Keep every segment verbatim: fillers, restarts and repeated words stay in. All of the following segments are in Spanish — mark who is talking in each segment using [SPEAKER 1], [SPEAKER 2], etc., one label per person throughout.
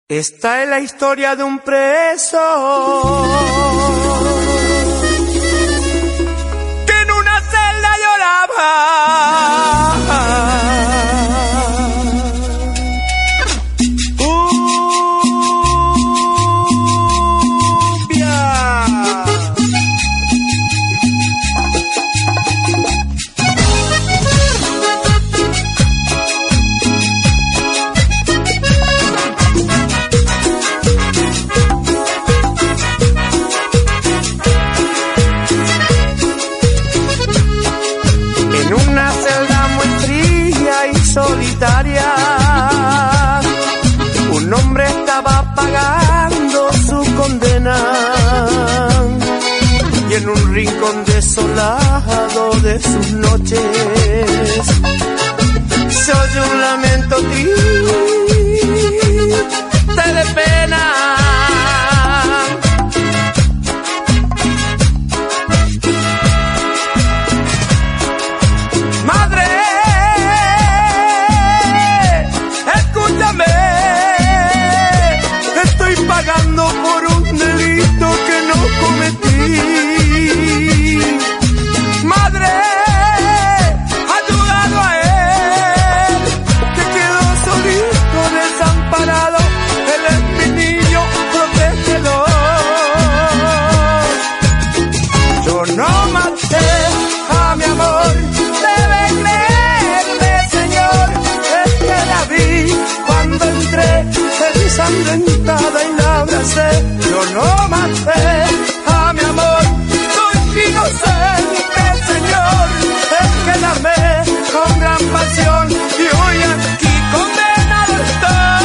[SPEAKER 1] Esta es la historia de un preso que en una celda lloraba. Solitaria, un hombre estaba pagando su condena y en un rincón desolado de sus noches se oye un lamento triste de pena. Pagando por un delito que no cometí. Madre, ayúdalo a él, que quedó solito, desamparado. Él es mi niño, protégelo. Yo no maté a mi amor, debe creerme, Señor. Es que la vi cuando entré ensangrentada y la abracé. Yo no maté a mi amor, soy inocente, Señor. Es que la amé con gran pasión y hoy aquí condenado estoy.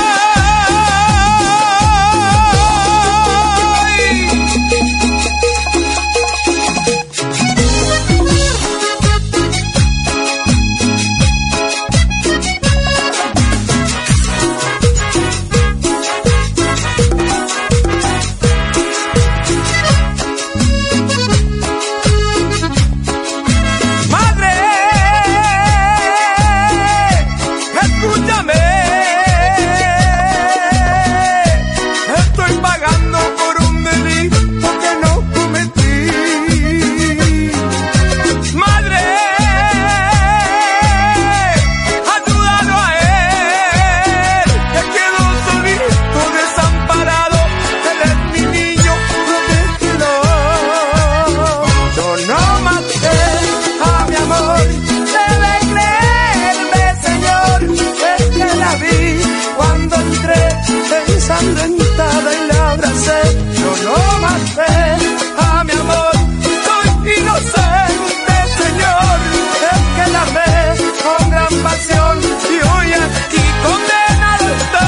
[SPEAKER 1] Ensangrentada y la abracé. Yo no maté a mi amor, soy inocente, Señor. Es que la amé con gran pasión y hoy aquí condenado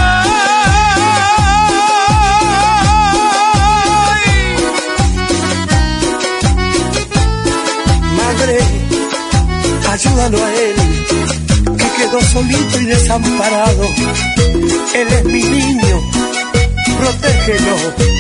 [SPEAKER 1] estoy. Madre, ayúdalo a él, que quedó solito y desamparado. Él es mi niño, protégelo.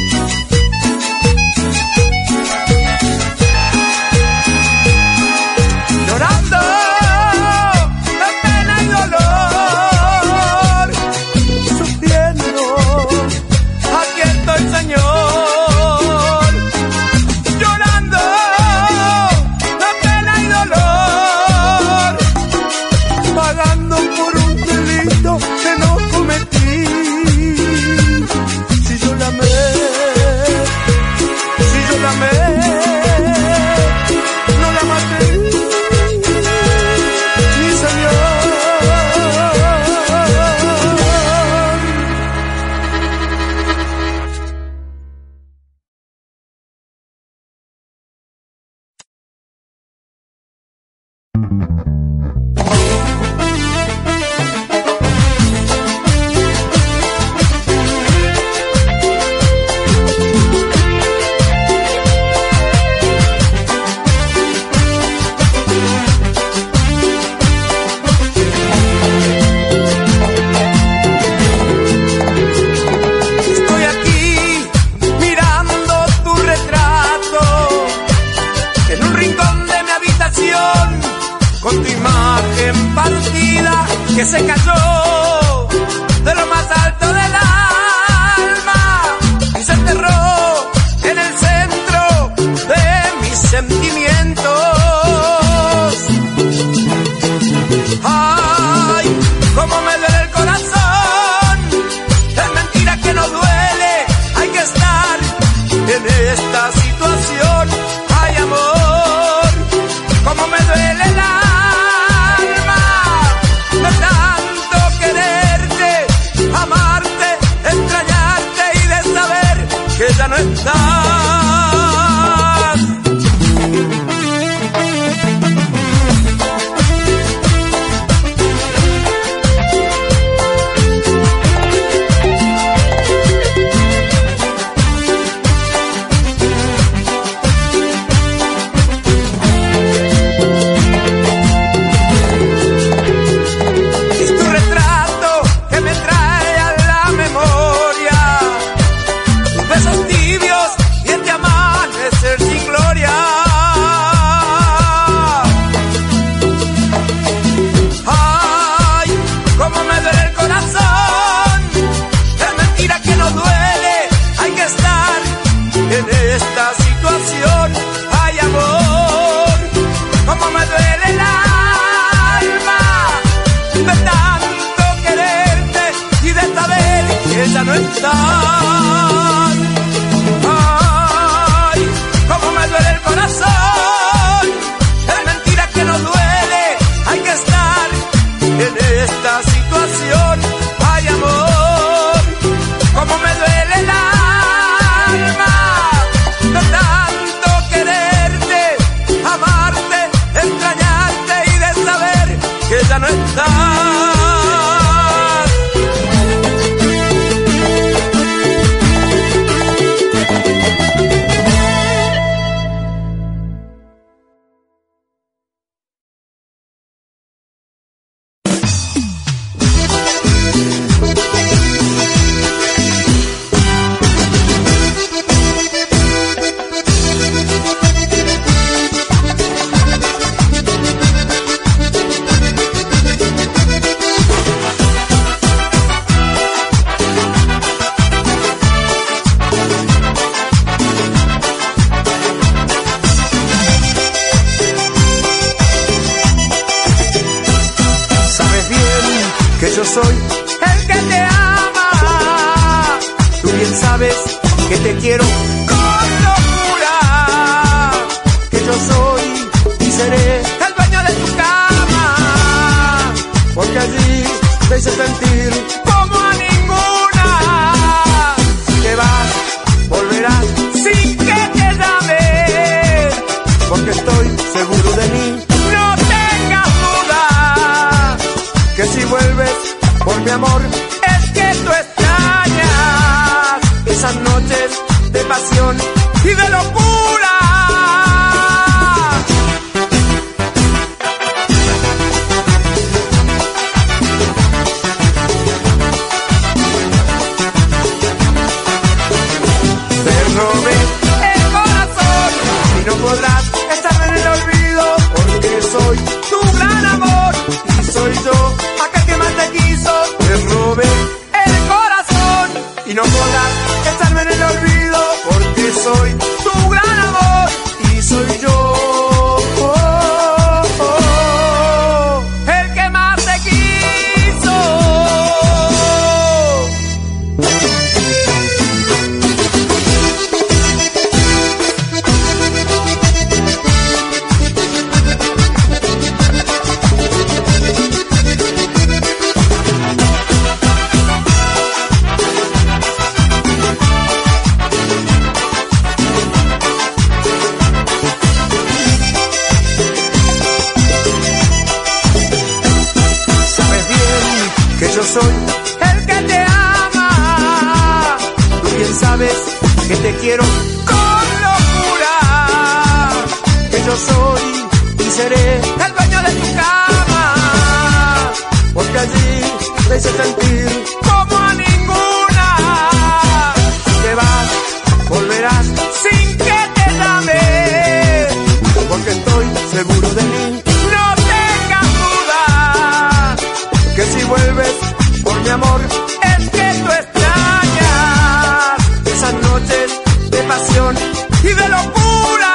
[SPEAKER 1] Llorando de pena y dolor, sufriendo, aquí estoy, Señor. Llorando de pena y dolor, pagando por un delito que no cometí. Si yo la amé estás. Ya no estás. Ay, cómo me duele el corazón. Es mentira que no duele. Hay que estar en esta situación. Ay, amor, cómo me duele el alma de tanto quererte, amarte, extrañarte y de saber que ya no estás. Yo soy el que te ama. Tú bien sabes que te quiero con locura. Que yo soy y seré el dueño de tu cama. Porque allí te hice sentir como a ninguna. Si te vas, volverás sin que te llame. Porque estoy seguro de mí. No tengas duda que si vuelves por mi amor, es que tú extrañas esas noches de pasión y de locura. Te robé el corazón y no podrás estar en el olvido, porque soy tu gran amor y soy yo aquel que más te quiso. Te robé el corazón y no podrás estarme en el olvido, porque soy tu gran amor y soy yo oh, oh, oh, el que más te quiso. Yo soy el que te ama. Tú bien sabes que te quiero con locura. Que yo soy y seré el dueño de tu cama. Porque allí te hice sentir como a ninguna. Si te vas, volverás sin que te llame. Porque estoy seguro de mí. No tengas duda que si vuelves por mi amor, es que tú extrañas esas noches de pasión y de locura.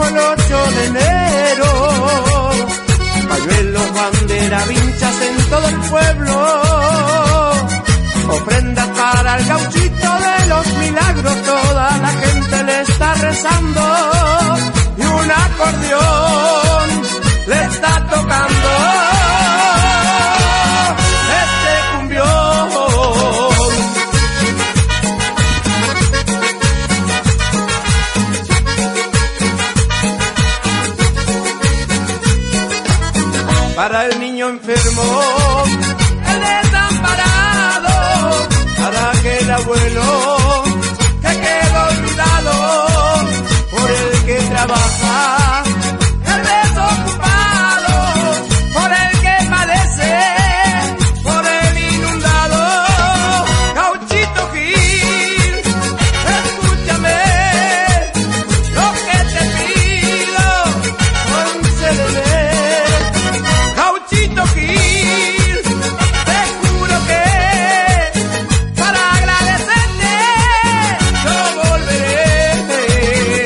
[SPEAKER 1] rojo el ocho de enero, pañuelos, bandera, vinchas en todo el pueblo, ofrendas para el gauchito de los milagros, toda la gente le está rezando y un acordeón le está tocando este cumbión. Para el niño enfermo, el desamparado, para que el abuelo que quedó olvidado, por el que trabaja, el desocupado, por el que padece, por el inundado. Gauchito Gil, escúchame lo que te pido, concédeme. Gauchito Gil, te juro que para agradecerte yo volveré.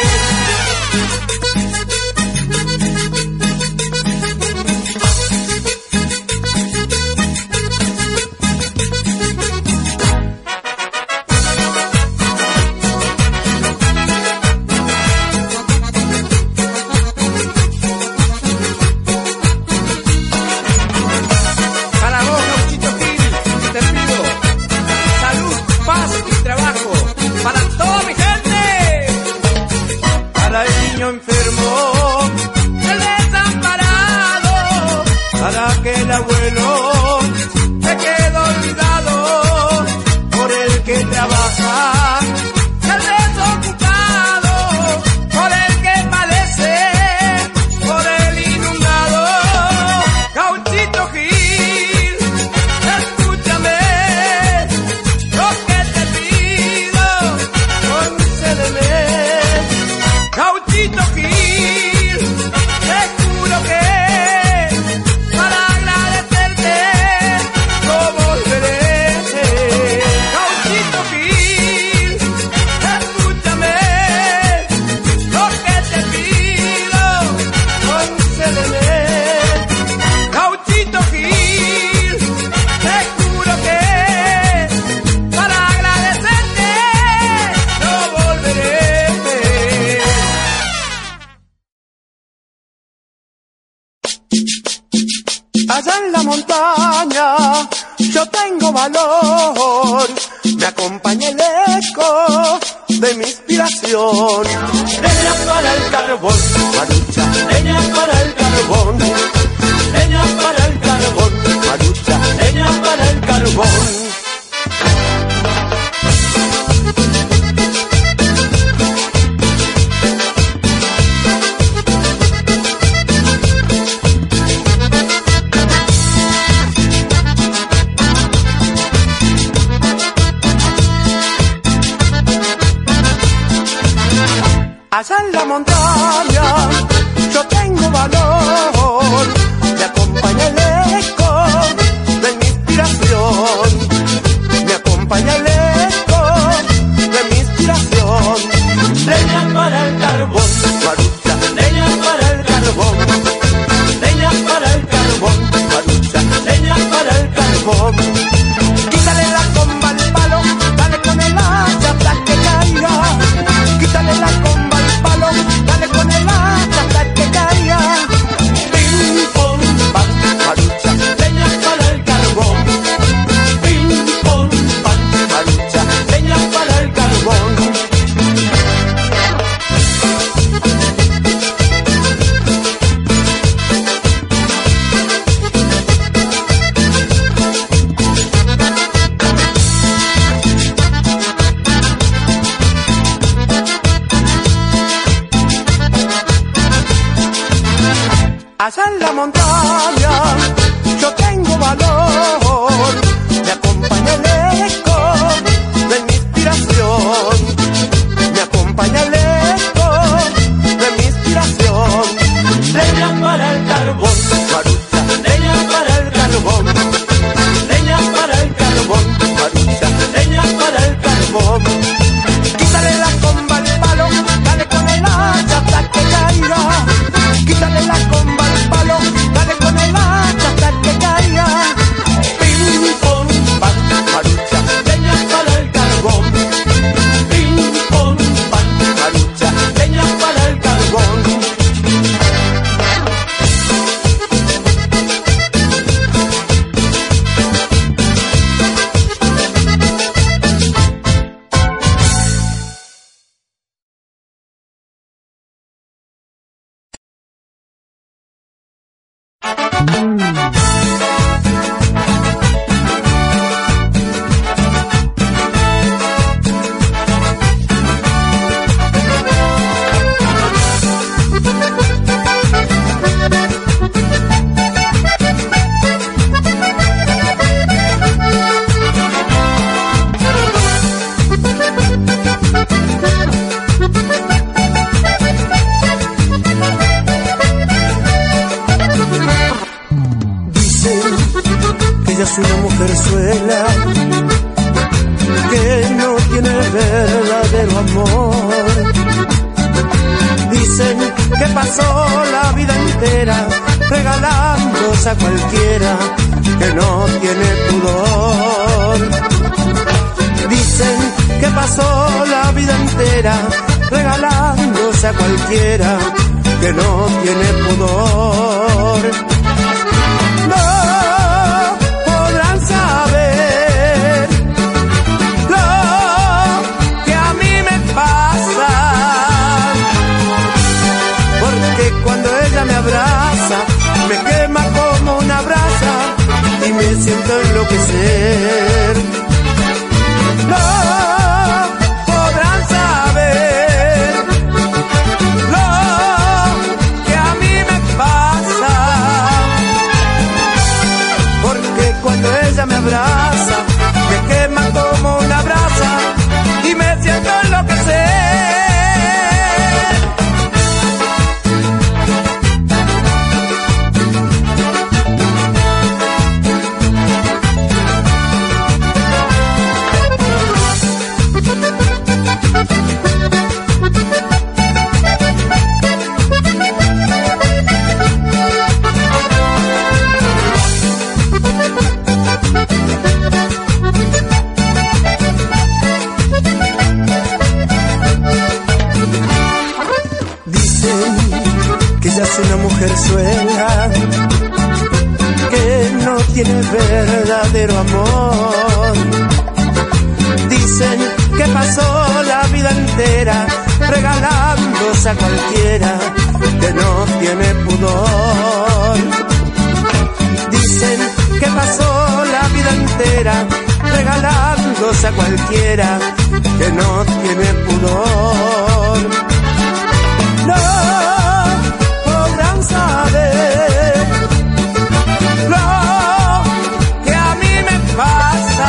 [SPEAKER 1] Para vos, Gauchito Gil, te pido salud, paz y trabajo para toda mi gente. Para el niño enfermo, el desamparado, para que el abuelo se quedó olvidado, por el que trabaja, el desocupado, por el que padece, por el inundado. Gauchito Gil, escúchame lo que te pido, concédeme. Gauchito Gil, te juro que para agradecerte yo volveré. Gauchito Gil, escúchame lo que te pido, concédeme. Gauchito Gil, te juro que para agradecerte yo volveré. Allá en la montaña yo tengo valor, me acompaña el eco de mi inspiración. Leña para el carbón, Marucha, leña para el carbón, leña para el carbón, Marucha, leña para el carbón. Allá en la montaña yo tengo valor, me acompaña el eco de mi inspiración, me acompaña el eco de mi inspiración. Leña para el carbón, Marucha, leña para el carbón, leña para el carbón, Marucha, leña para el carbón. Quítale la comba al palo, dale con el hacha hasta que caiga. Quítale la comba al palo, dale con el hacha hasta que caiga. Pim, pom, pam, Marucha, leña para el carbón. Pim, pom, pam, Marucha, leña para el carbón. Allá en la montaña yo tengo valor, me acompaña el eco de mi inspiración, me acompaña el eco de mi inspiración. Leña para el carbón, Marucha, leña para el carbón, leña para el carbón, Marucha, leña para el carbón. Quítale la comba al palo, dale con el hacha hasta que caiga. es una mujerzuela que no tiene verdadero amor. Dicen que pasó la vida entera regalándose a cualquiera que no tiene pudor. Dicen que pasó la vida entera regalándose a cualquiera que no tiene pudor. No podrán saber lo que a mí me pasa, porque cuando ella me abraza, me quema como una brasa y me siento enloquecer. No podrán saber lo que a mí me pasa, porque cuando ella me abraza, me quema como una brasa y me siento enloquecer. Es una mujerzuela que no tiene verdadero amor. Dicen que pasó la vida entera regalándose a cualquiera que no tiene pudor. Dicen que pasó la vida entera regalándose a cualquiera que no tiene pudor. No saber lo que a mí me pasa,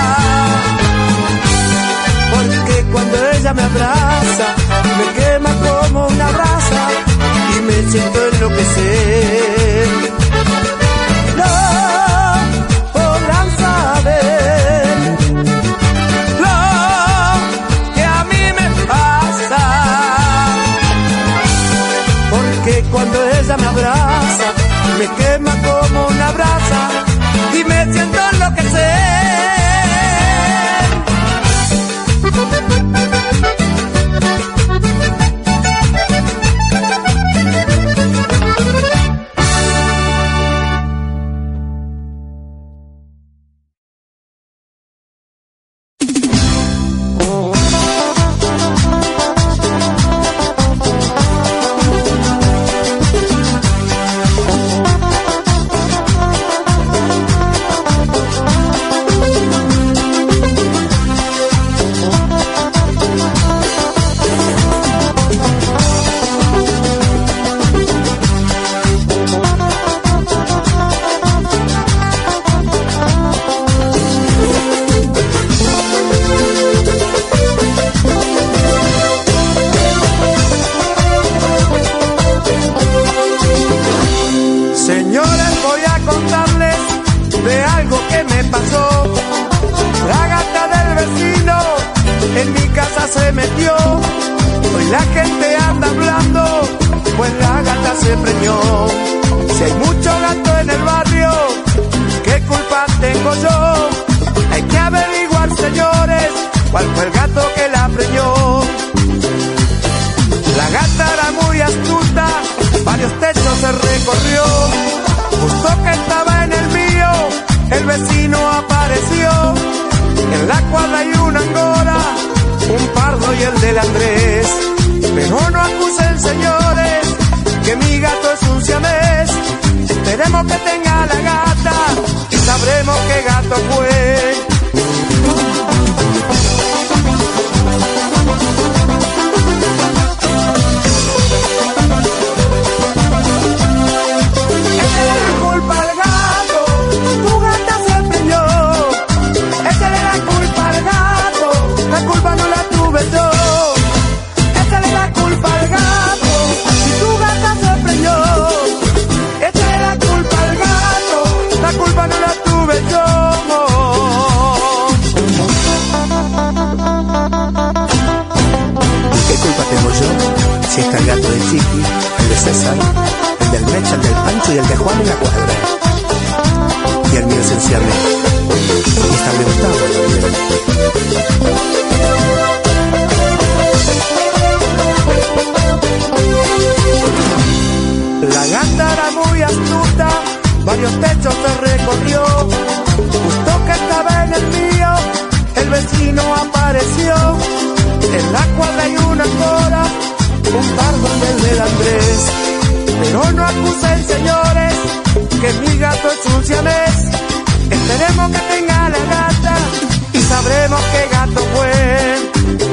[SPEAKER 1] porque cuando ella me abraza, me quema como una brasa y me siento enloquecer. No podrán saber lo que a mí me pasa, porque cuando ella me abraza, me quema como una brasa y me siento enloquecer. Se metió, hoy la gente anda hablando, pues la gata se preñó. Si hay mucho gato en el barrio, ¿qué culpa tengo yo? Hay que averiguar, señores, cuál fue el gato que la preñó. La gata era muy astuta, varios techos se recorrió. Justo que estaba en el mío, el vecino apareció. En la cuadra hay una angora, un pardo y el del Andrés. Pero no acusen, señores, que mi gato es un siamés. Esperemos que tenga la gata y sabremos qué gato fue. Échale la culpa al gato, tu gata se preñó. Échale la culpa al gato, la culpa no la tuve yo. Échale la culpa al gato, si tu gata se preñó. Échale la culpa al gato, la culpa no la tuve yo. está el gato de Chiqui, el de César, el del Mecha, el del Pancho y el de Juan en la cuadra. Y el mío es el Siamés. Y está de Gustavo. La gata era muy astuta, varios techos se recorrió. Justo que estaba en el mío, el vecino apareció. En la cuadra hay una cora, un pardo del del Andrés. Pero no acusen, señores, que mi gato es un siamés. Esperemos que tenga la gata y sabremos qué gato fue.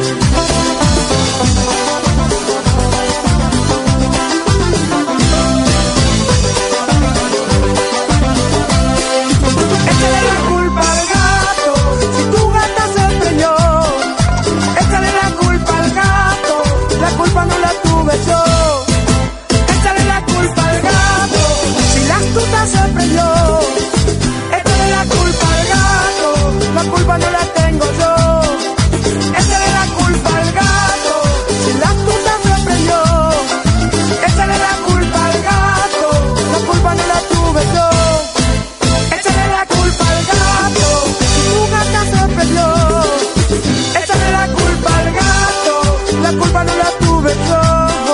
[SPEAKER 1] Échale la culpa al gato si tu gata se preñó. Échale la culpa al gato, la culpa no la tuve yo. Échale la culpa al gato si la astuta se preñó. Échale la culpa al gato, la culpa no la tengo yo. Échale la culpa al gato si la astuta se preñó. Échale la culpa al gato, la culpa no la tuve yo. Échale la culpa al gato si tu gata se perdió. Échale la culpa al gato, la culpa no la tuve yo.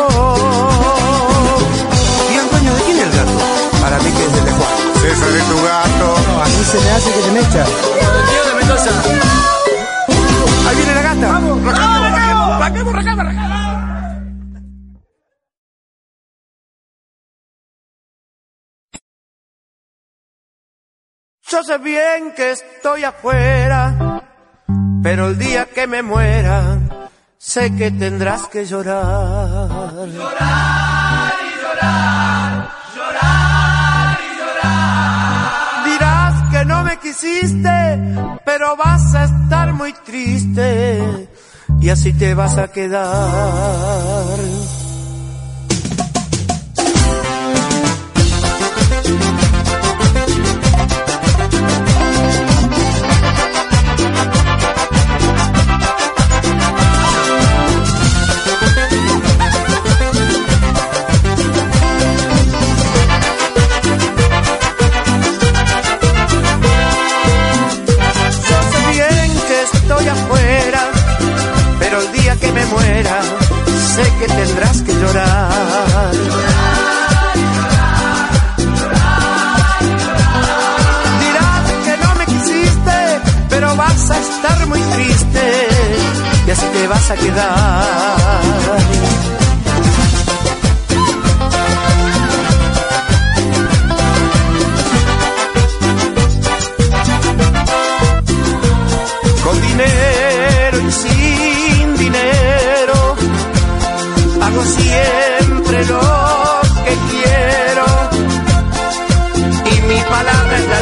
[SPEAKER 1] ¿Y el dueño de quién es el gato? Para mí que es el de Juan.
[SPEAKER 2] César es tu gato.
[SPEAKER 1] No, a mí se me hace que te me echa.
[SPEAKER 2] Tío de Mendoza.
[SPEAKER 1] Ahí viene la gata.
[SPEAKER 2] Vamos, rajamos, rajamos, rajamos, rajamos, rajamos.
[SPEAKER 1] Yo sé bien que estoy afuera, pero el día que me muera, sé que tendrás que llorar.
[SPEAKER 2] Llorar y llorar, llorar y llorar.
[SPEAKER 1] Dirás que no me quisiste, pero vas a estar muy triste, y así te vas a quedar. Que me muera, sé que tendrás que llorar.
[SPEAKER 2] Llorar, llorar, llorar, llorar.
[SPEAKER 1] Dirás que no me quisiste, pero vas a estar muy triste, y así te vas a quedar. Con dinero y sin dinero, hago siempre lo que quiero, y mi palabra es la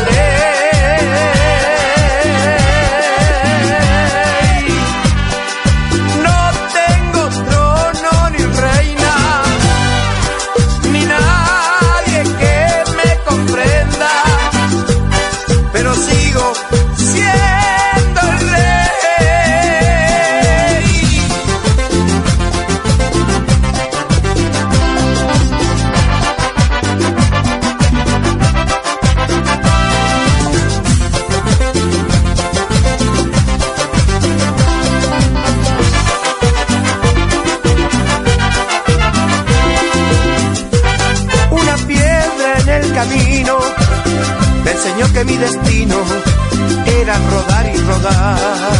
[SPEAKER 1] ley. No tengo trono ni reina, ni nadie que me comprenda, pero sigo siendo el rey. Camino me enseñó que mi destino era rodar y rodar.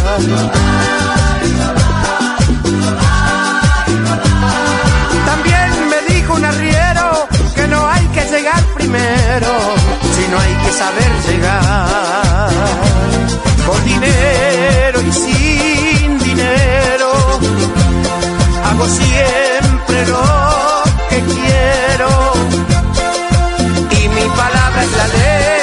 [SPEAKER 1] También me dijo un arriero que no hay que llegar primero, sino hay que saber llegar. Con dinero y sin dinero, hago siempre lo que quiero, mi palabra es la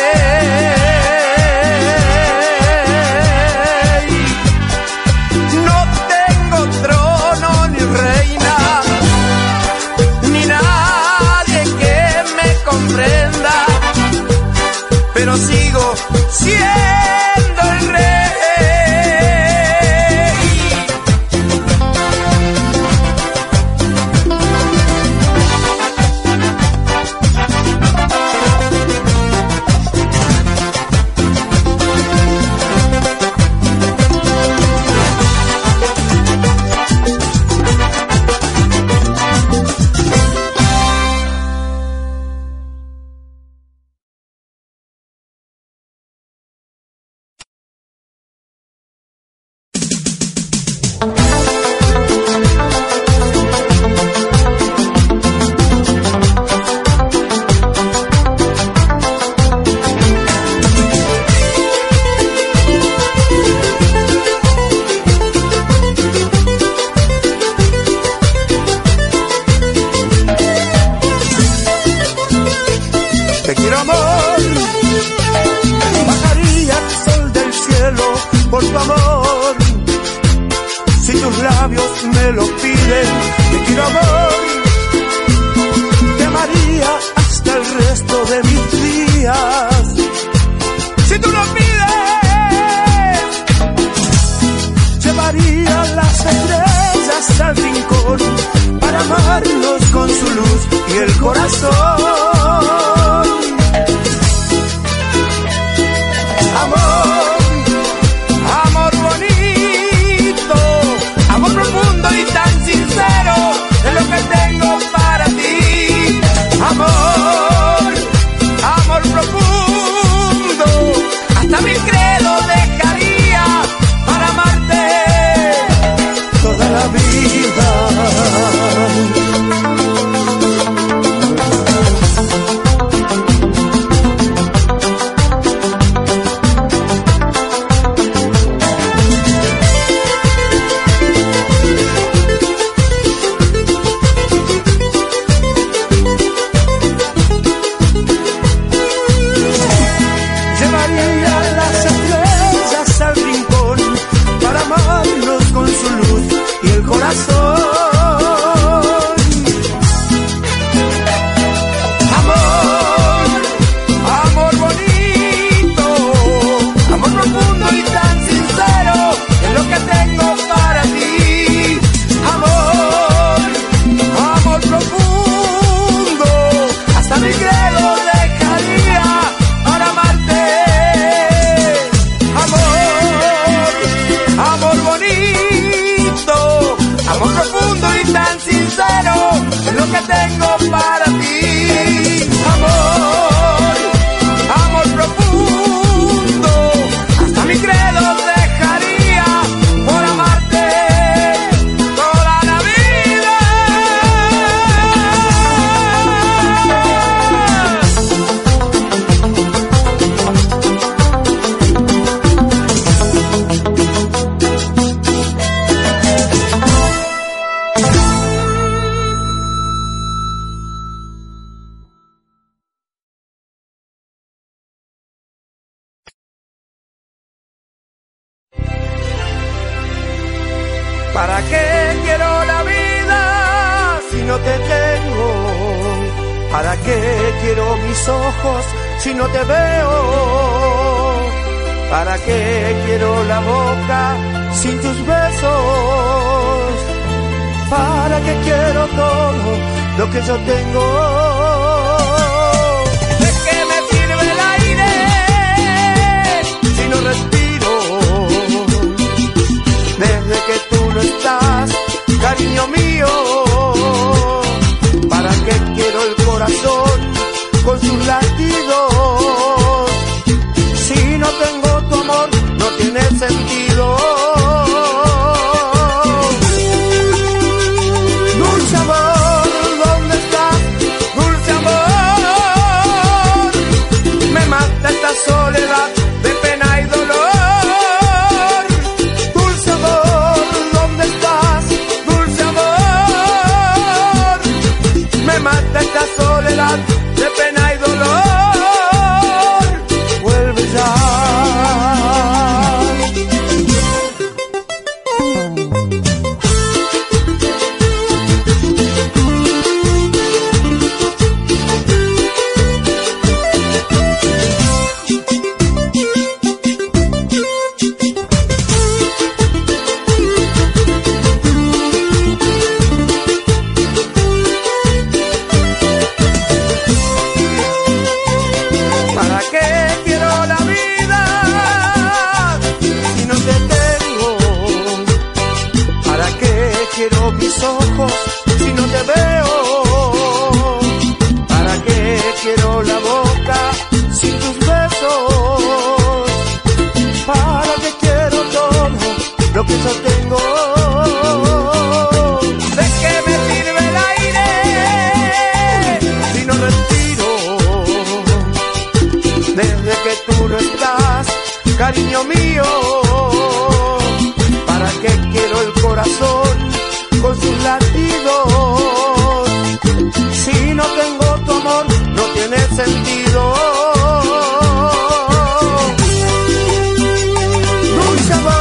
[SPEAKER 1] ley. No tengo trono ni reina, ni nadie que me comprenda, pero sigo siendo el rey. por tu amor. Si tus labios me lo piden, te quiero amor, te amaría hasta el resto de mis días. Si tú lo pides, llevaría las estrellas al rincón para amarlos con su luz y el corazón. Amor, amor bonito, amor profundo y tan sincero, es lo que tengo para ti. Amor, amor profundo, hasta mi credo dejaría para amarte toda la vida. ¿Para qué quiero la vida si no te tengo? ¿Para qué quiero mis ojos si no te veo? ¿Para qué quiero la boca sin tus besos? ¿Para qué quiero todo lo que yo tengo? ¿De qué me sirve el aire si no respiro? Desde que tú no estás, cariño mío, ¿para qué quiero el corazón con sus latidos? Si no tengo tu amor, no tiene sentido. Dulce amor, ¿dónde estás? Dulce amor, me mata esta soledad de pena y dolor. Esta soledad de pena y dolor, vuelve ya. Cariño mío, ¿para qué quiero el corazón con sus latidos? Si no tengo tu amor, no tiene sentido. Dulce amor,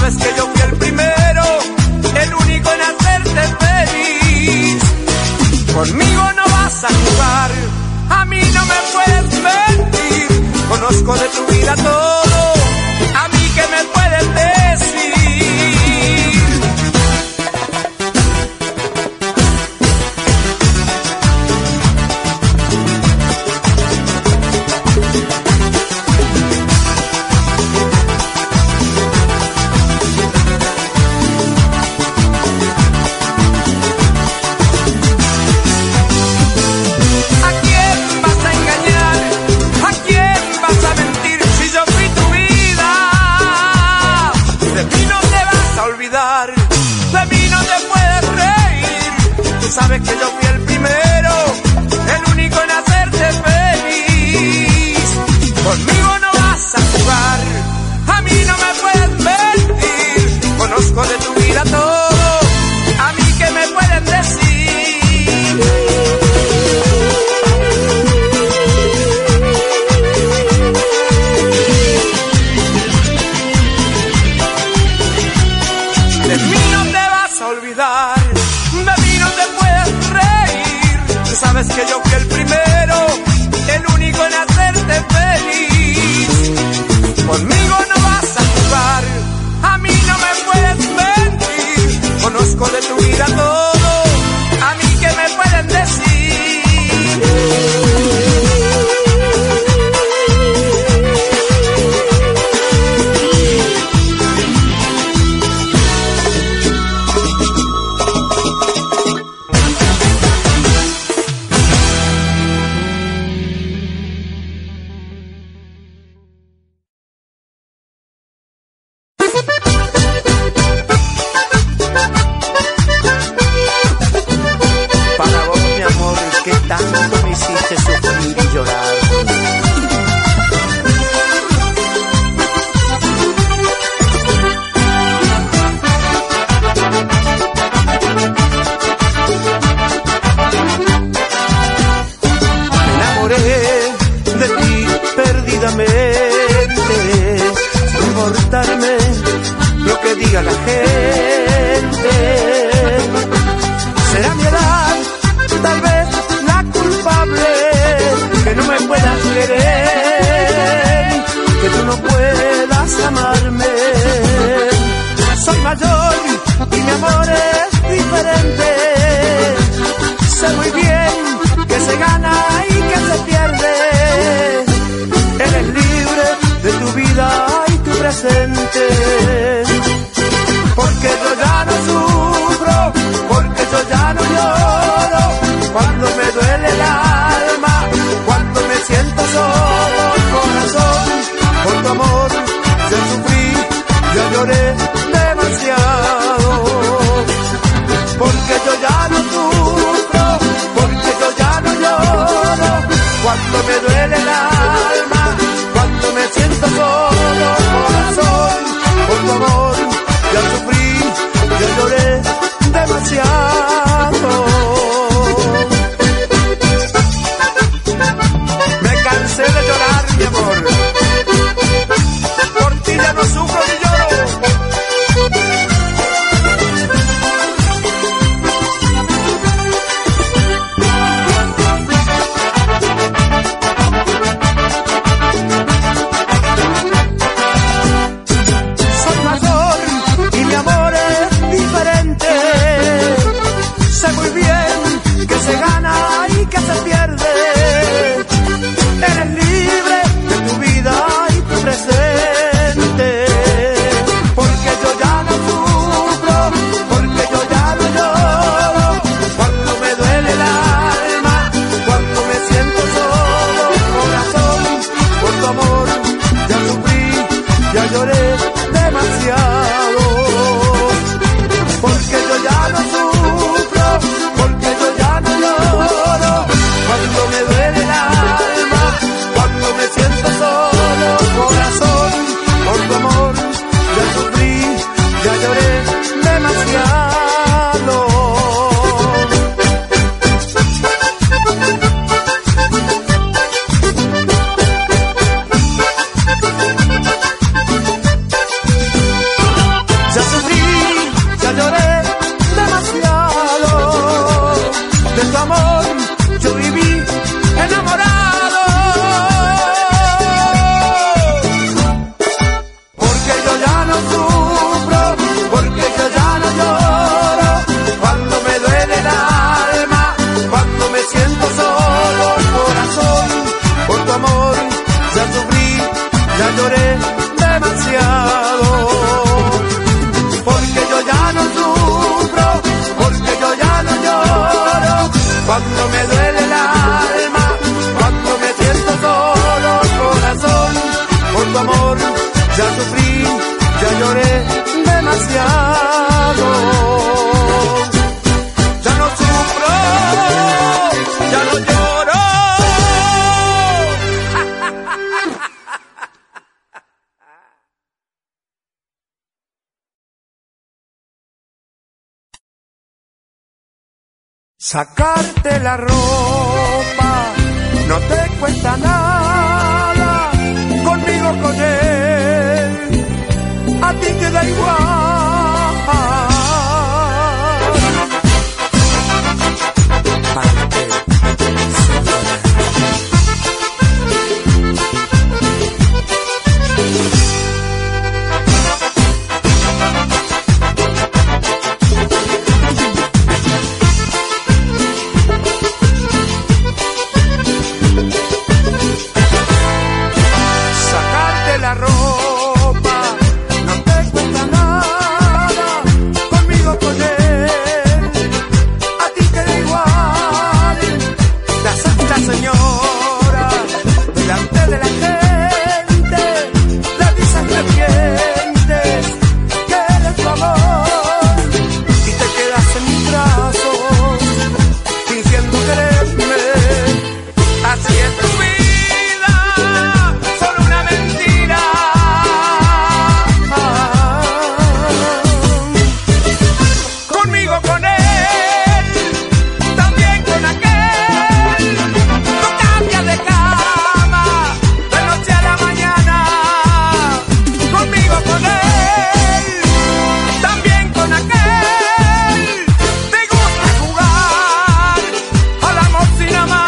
[SPEAKER 1] sabes que yo fui el primero, el único en hacerte feliz. Conmigo no vas a jugar, a mí no me puedes mentir. Conozco de tu vida todo, a mí que me puedes decir. De mí no te puedes reír. Tú sabes que yo fui el primero, el único en hacerte feliz. Conmigo no vas a jugar, a mí no me puedes mentir. Conozco de tu vida todo, a mí que me puedes decir. De mí no te vas a olvidar, de mí no te puedes reír. Tú sabes que yo fui el primero, el único en hacerte feliz. Conmigo no vas a jugar, a mí no me puedes mentir. Conozco de tu vida todo, a mí que me pueden decir. cuando me duele el alma, cuando me siento solo, corazón, por tu amor ya sufrí, ya lloré demasiado. Ya no sufro, ya no lloro. Sacarte la ropa no te cuesta nada, conmigo con él, a ti te da igual. Sacarte la ropa no te cuesta nada, conmigo con él, a ti te da igual. La santa señora delante de la gente le dices que mientes, que eres tu amor, y te quedas en mis brazos fingiendo quererme. Así es tu vida, solo una mentira. Conmigo, con él, también con aquel. No cambias de cama de noche a la mañana. Conmigo, con él, también con aquel. Te gusta jugar al amor sin amar.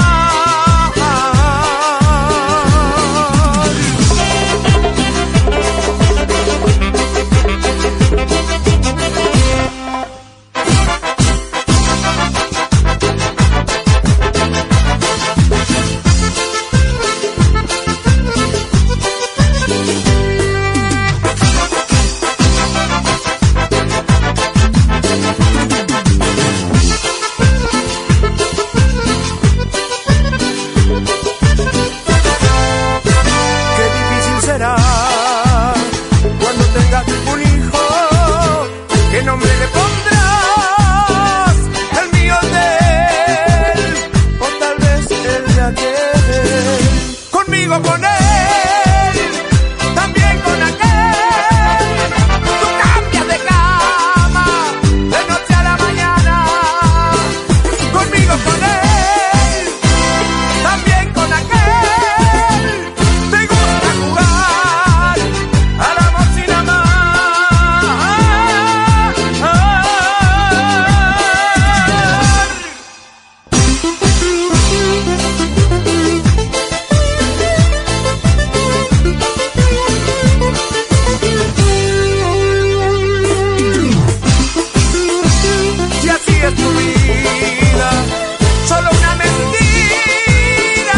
[SPEAKER 1] Qué difícil será cuando tengas un hijo. ¿Qué nombre le pondrás? El mío de él, o tal vez el de aquel. Conmigo, con él, también con aquel. Tú cambias de cama de noche a la mañana. Conmigo, con él, también con aquel. Te gusta jugar al amor sin amar. Y así es tu vida, solo una mentira.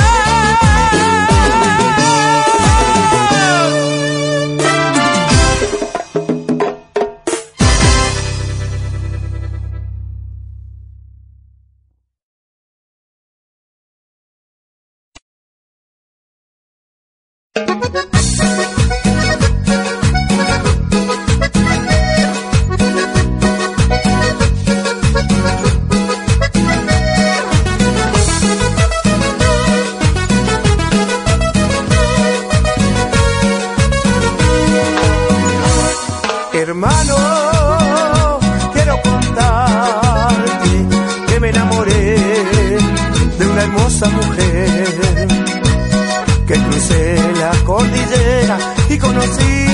[SPEAKER 1] Hermano, quiero contarte que me enamoré de una hermosa mujer, que crucé la cordillera y conocí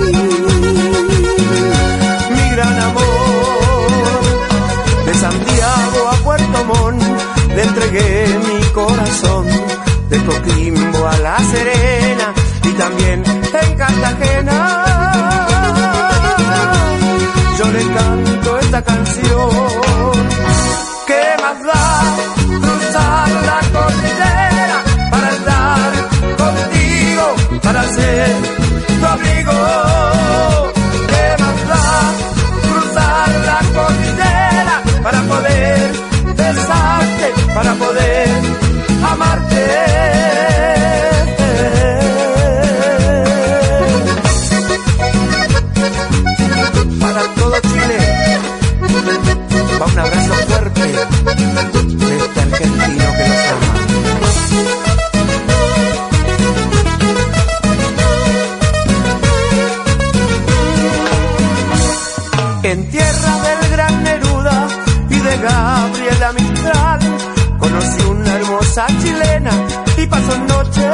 [SPEAKER 1] mi gran amor. De Santiago a Puerto Montt le entregué mi corazón, de Coquimbo a La Serena y también en Cartagena. Yo le canto esta canción. ¿Qué más da cruzar la cordillera para estar contigo, para ser tu amigo? En tierra del gran Neruda y de Gabriela Mistral conocí una hermosa chilena y pasó noches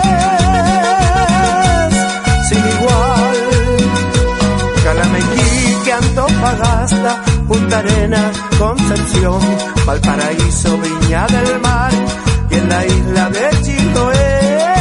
[SPEAKER 1] sin igual. Calamequique, Antofagasta, Punta Arenas, Concepción, Valparaíso, Viña del Mar y en la isla de Chiloé.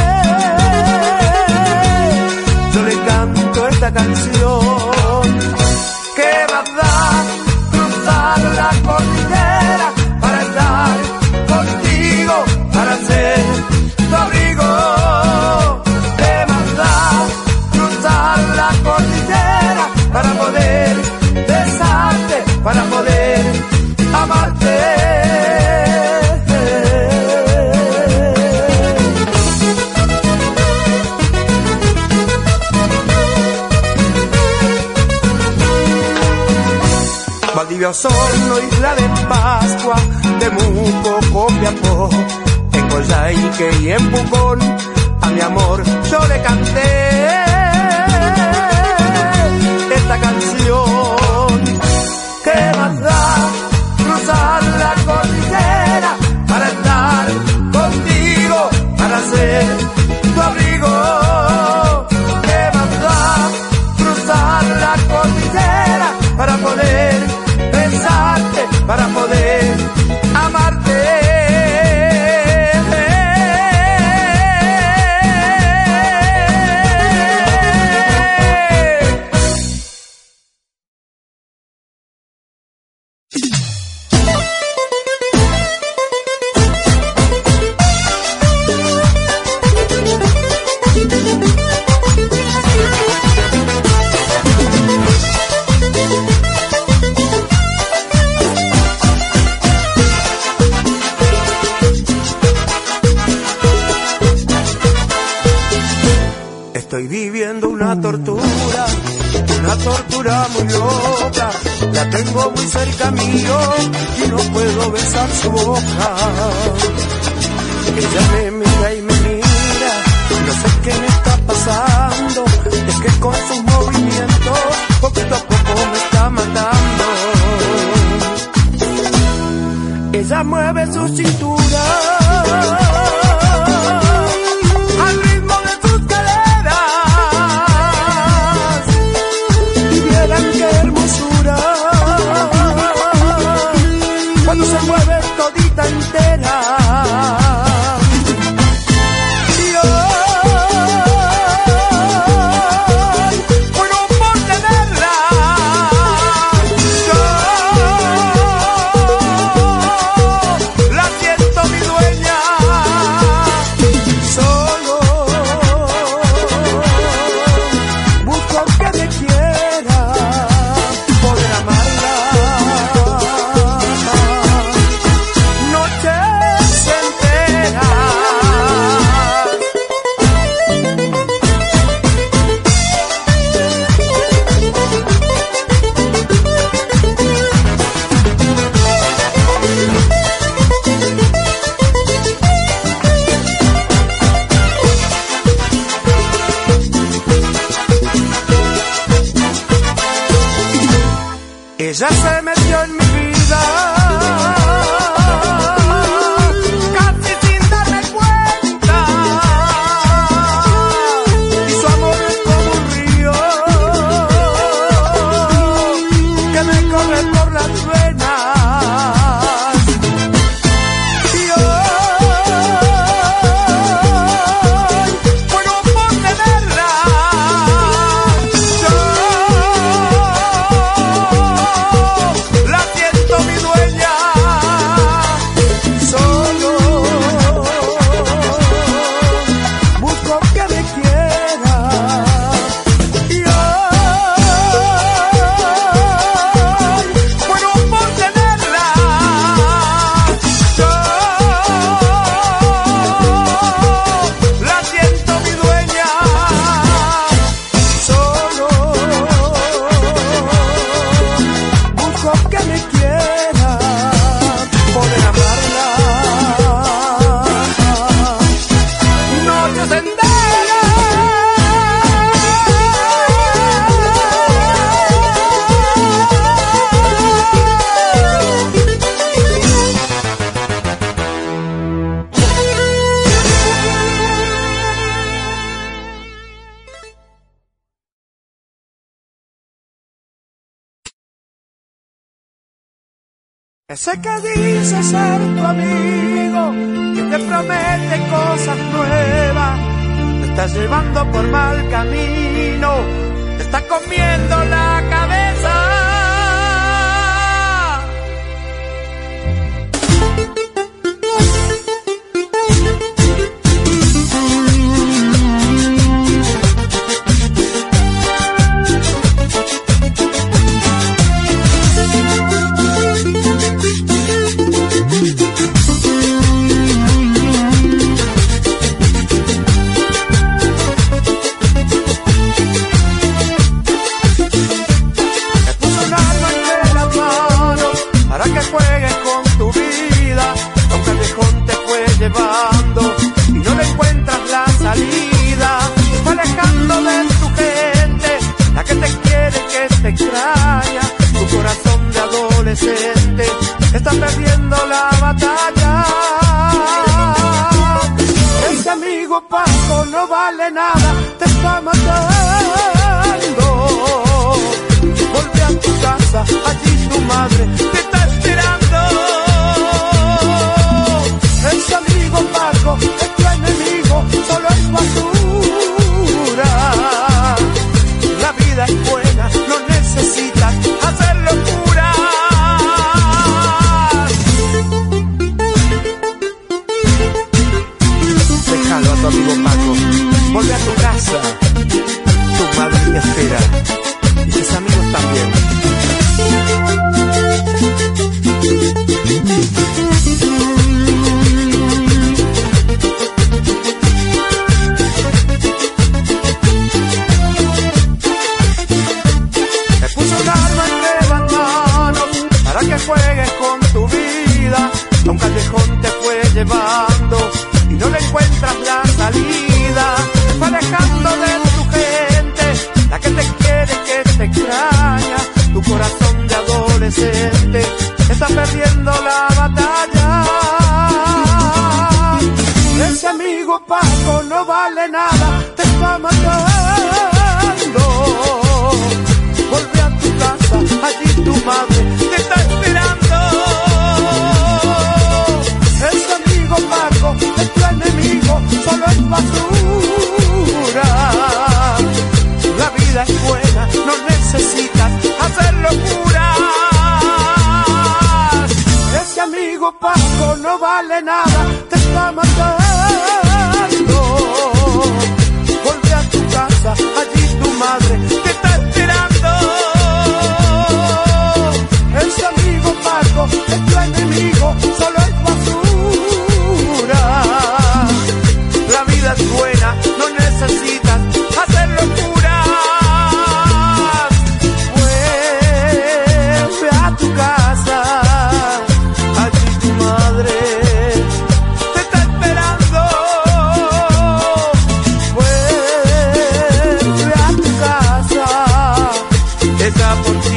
[SPEAKER 1] Yo le canto esta canción. ¿Qué más da cruzar la cordillera para estar contigo, para ser tu abrigo? ¿Qué más da cruzar la cordillera para poder besarte, para poder amarte? Valdivia, Osorno, Isla de Pascua, Temuco, Copiapó, en Coyhaique y en Pucón, a mi amor yo le canté esta canción. ¿Qué más da cruzar la cordillera para estar contigo, para ser tu abrigo? ¿Qué más da cruzar la cordillera para poder besarte, para poder amarte? Estoy viviendo una tortura, una tortura muy loca. La tengo muy cerca mío y no puedo besar su boca. Ella me mira y me mira, no sé qué me está pasando. Es que con sus movimientos poquito a poco me está matando. Ella mueve su cintura al ritmo de sus caderas. ¡Qué hermosura! Cuando se mueve todita entera. Y hoy muero por tenerla. Yo la siento mi dueña. Solo busco que me quiera. Ella se metió en mi vida, casi sin darme cuenta, y su amor es como un río que me corre por las venas. Y hoy muero por tenerla. Yo Ese que dice ser tu amigo, que te promete cosas nuevas, te está llevando por mal camino, te está comiendo la cabeza. Llevando y no le encuentras la salida, te fue alejando de tu gente, la que te quiere, que te extraña, tu corazón de adolescente está perdiendo la batalla. Ese amigo Paco no vale nada, te está matando. Vuelve a tu casa, allí tu madre te está esperando. Ese amigo Paco es tu enemigo, solo es basura. La vida es buena, no necesitas hacer locuras. Déjalo a tu amigo Paco, vuelve a tu casa. Tu madre te espera y tus amigos también. Juegues con tu vida, a un callejón te fue llevando y no le encuentras la salida, te fue alejando de tu gente, la que te quiere, que te extraña, tu corazón de adolescente está perdiendo la batalla. Ese amigo Paco no vale nada, te está matando. Vuelve a tu casa, allí tu madre te está esperando. Ese amigo Paco es tu enemigo, solo es basura. La vida es buena, no necesitas hacer locuras. Ese amigo Paco no vale nada, te está matando. Vuelve a tu casa, allí tu madre te está esperando. Ese amigo Paco es tu enemigo, solo es basura. La vida es buena, no necesitas hacer locuras. Vuelve a tu casa, allí tu madre te está esperando. Vuelve a tu casa, está por ti.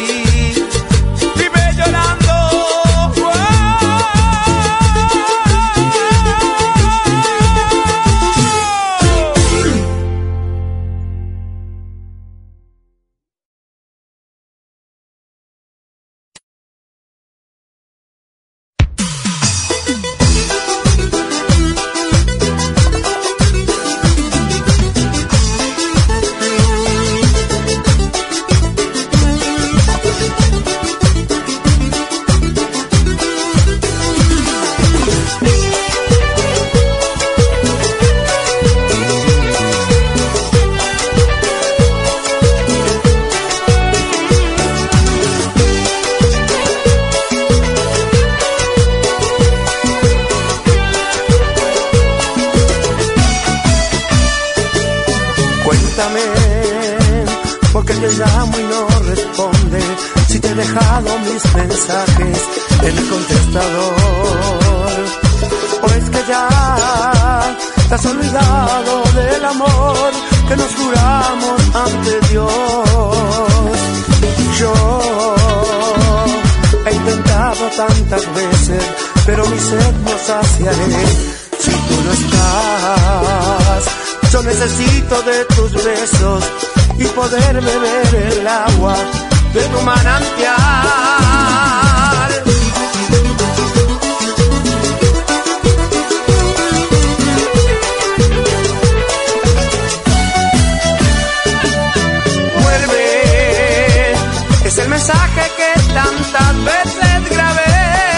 [SPEAKER 1] Porque te llamo y no responde, si te he dejado mis mensajes en el contestador. O es que ya te has olvidado del amor que nos juramos ante Dios. Yo he intentado tantas veces, pero mi sed no saciaré si tú no estás. Yo necesito de tus besos y poder beber el agua de tu manantial. veces grabé.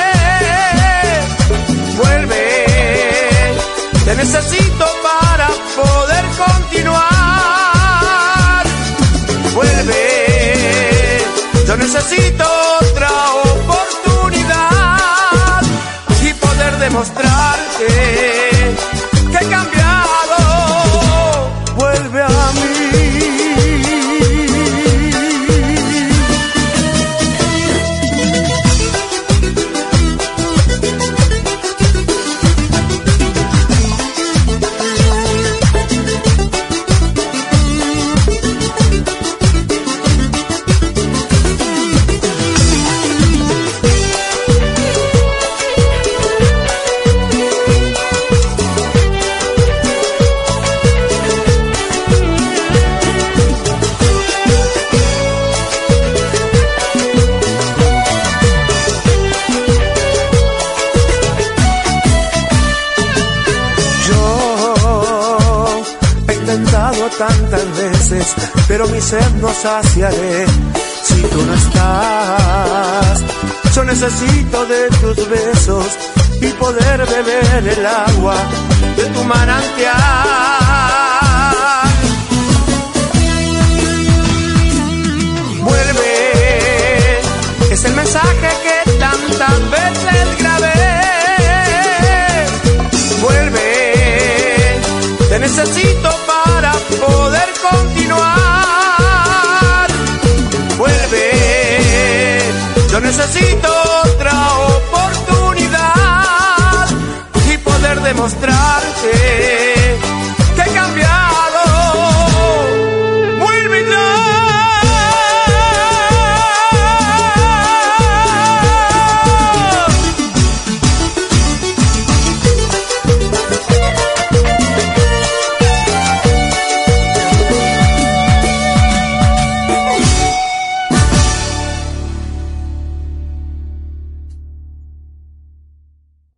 [SPEAKER 1] Vuelve, te necesito para poder continuar. Vuelve, yo necesito otra oportunidad y poder demostrarte que he cambiado. Vuelve a mí. Tantas veces, pero mi sed no saciaré si tú no estás. Yo necesito de tus besos y poder beber el agua de tu manantial. Vuelve, es el mensaje que tantas veces grabé. Vuelve, te necesito para poder continuar. Vuelve, yo necesito otra oportunidad y poder demostrarte